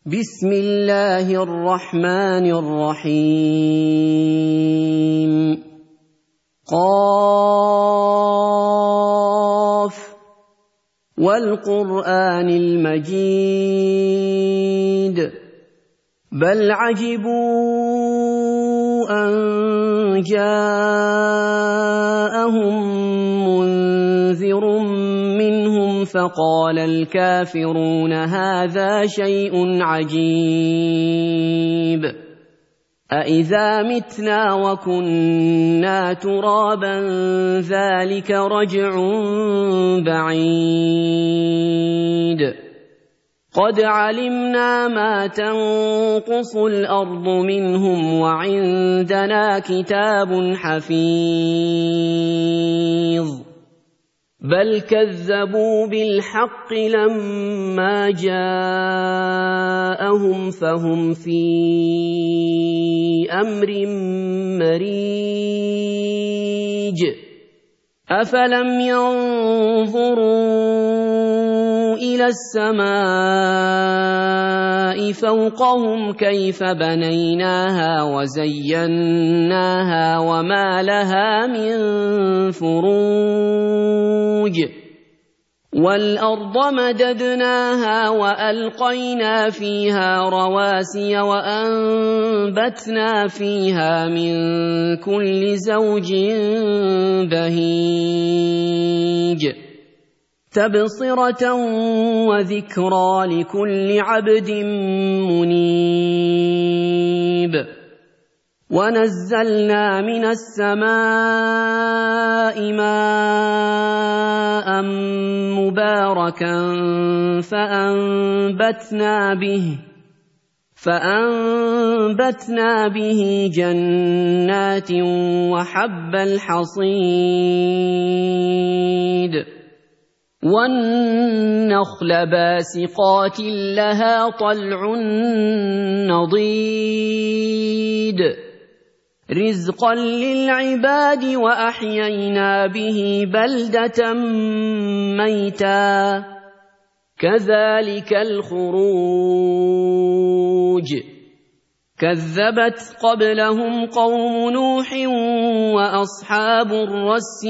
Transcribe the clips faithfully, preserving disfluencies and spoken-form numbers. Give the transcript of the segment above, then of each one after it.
بسم الله الرحمن الرحيم. قاف والقرآن المجيد بل عجبوا أن جاءهم منذر منهم فقال الكافرون هذا شيء عجيب أإذا متنا وكنا ترابا ذلك رجع بعيد قد علمنا ما تنقص الأرض منهم وعندنا كتاب حفيظ بل كذبوا بالحق لما جاءهم فهم في أمر مريج أفلم ينظروا إلى السماء فوقهم كيف بنيناها وزيناها وما لها من فروج والأرض مددناها وألقينا فيها رواسي وأنبتنا فيها من كل زوج بهيج تبصرة وذكرى لكل عبد منيب ونزلنا من السماء ماء مباركا فأنبتنا به فأنبتنا به جنات وحب الحصيد والنخل باسقات لها طلع نضيد رزقا للعباد وأحيينا به بلدة ميتا كذلك الخروج كذبت قبلهم قوم نوح وأصحاب الرس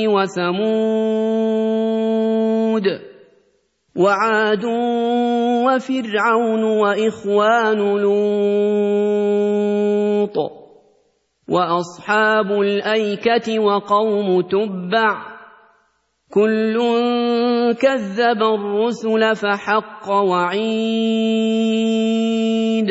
وثمود وعاد وفرعون وإخوان لوط وأصحاب الأيكة وقوم تبع كل كذب الرسل فحق وعيد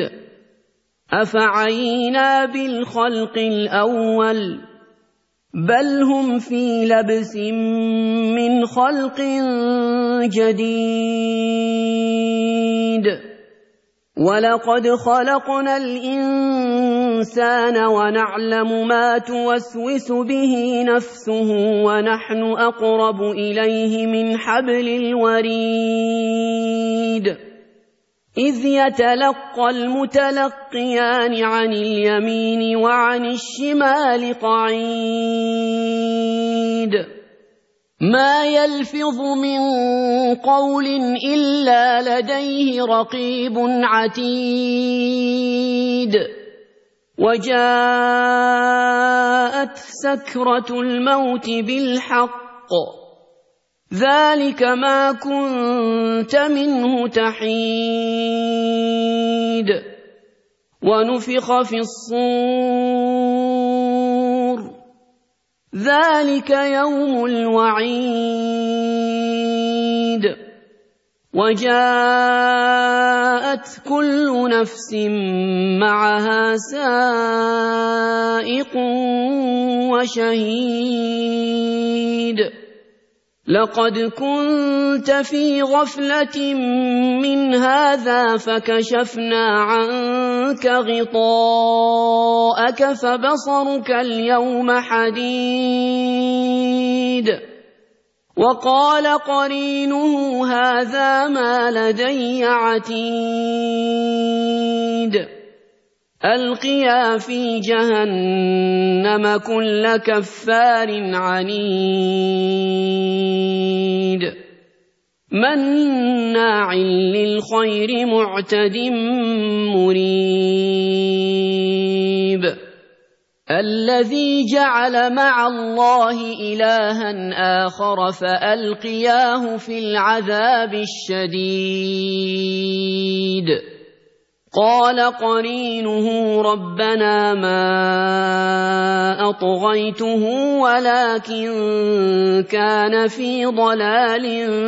أفعينا بالخلق الأول بل هم في لبس من خلق جديد ولقد خلقنا الإنسان ونعلم ما توسوس به نفسه ونحن أقرب إليه من حبل الوريد إذ يتلقى المتلقيان عن اليمين وعن الشمال قعيد ما يلفظ من قول إلا لديه رقيب عتيد وجاءت سكرة الموت بالحق ذلك ما كنت منه تحيد ونفخ في الصور ذلك يوم الوعيد وجاءت كل نفس معها سائق وشهيد لقد كنت في غفلة من هذا فكشفنا عنك غطاءك فبصرك اليوم حديد وقال قرينه هذا ما لدي عتيد ألقيا في جهنم كل كفار عنيد مناع للخير معتد مريب الذي جعل مع الله إلها آخر فألقياه في العذاب الشديد قال قرينه ربنا ما أطغيته ولكن كان في ضلال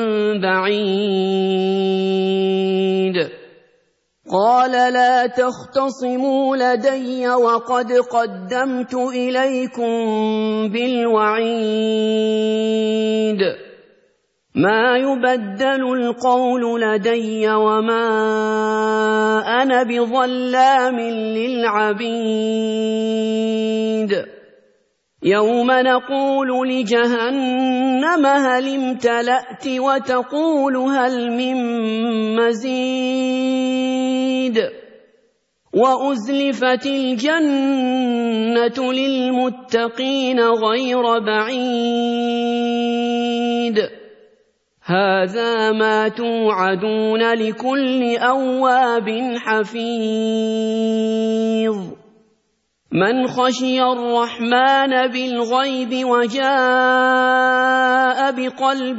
بعيد قال لا تختصموا لدي وقد قدمت إليكم بالوعيد ما يبدل القول لدي وما أنا بظلام للعبيد يوم نقول لجهنم هل امتلأت وتقول هل من مزيد وأزلفت الجنة للمتقين غير بعيد هذا ما توعدون لكل أواب حفيظ من خشي الرحمن بالغيب وجاء بقلب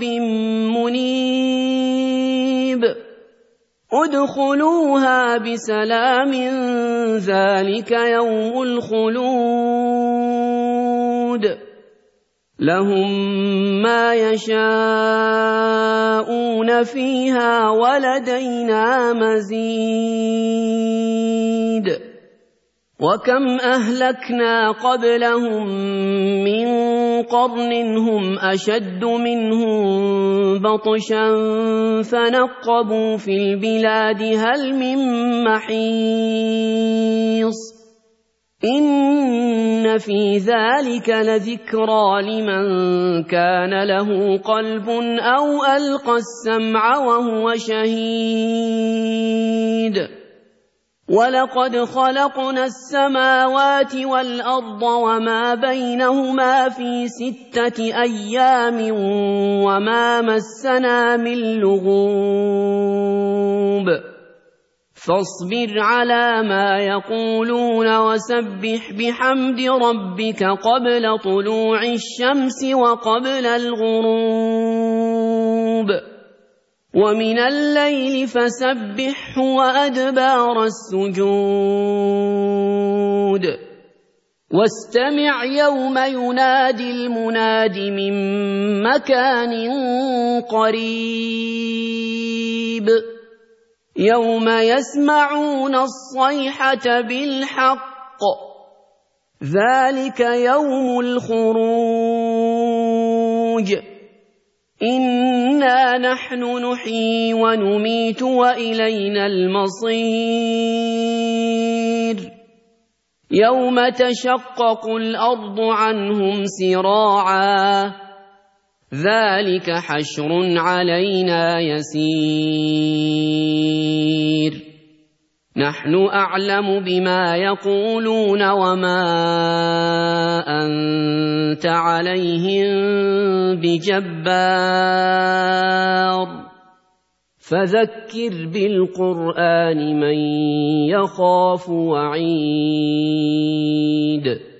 منيب ادخلوها بسلام ذلك يوم الخلود لهم ما يشاءون فيها ولدينا مزيد وكم أهلكنا قبلهم من قرن هم أشد منهم بطشا فنقبوا في البلاد هل من محيص إن في ذلك لذكرى لمن كان له قلب أو ألقى السمع وهو شهيد ولقد خلقنا السماوات والأرض وما بينهما في ستة أيام وما مسنا من لغوب فاصبر على ما يقولون وسبح بحمد ربك قبل طلوع الشمس وقبل الغروب ومن الليل فسبحه وأدبار السجود واستمع يوم ينادي المناد من مكان قريب يوم يسمعون الصيحة بالحق ذلك يوم الخروج إنا نحن نحيي ونميت وإلينا المصير يوم تشقق الأرض عنهم سراعا ذلك حشر علينا يسير نحن أعلم بما يقولون وما أنت عليهم بجبار فذكر بالقرآن من يخاف وعيد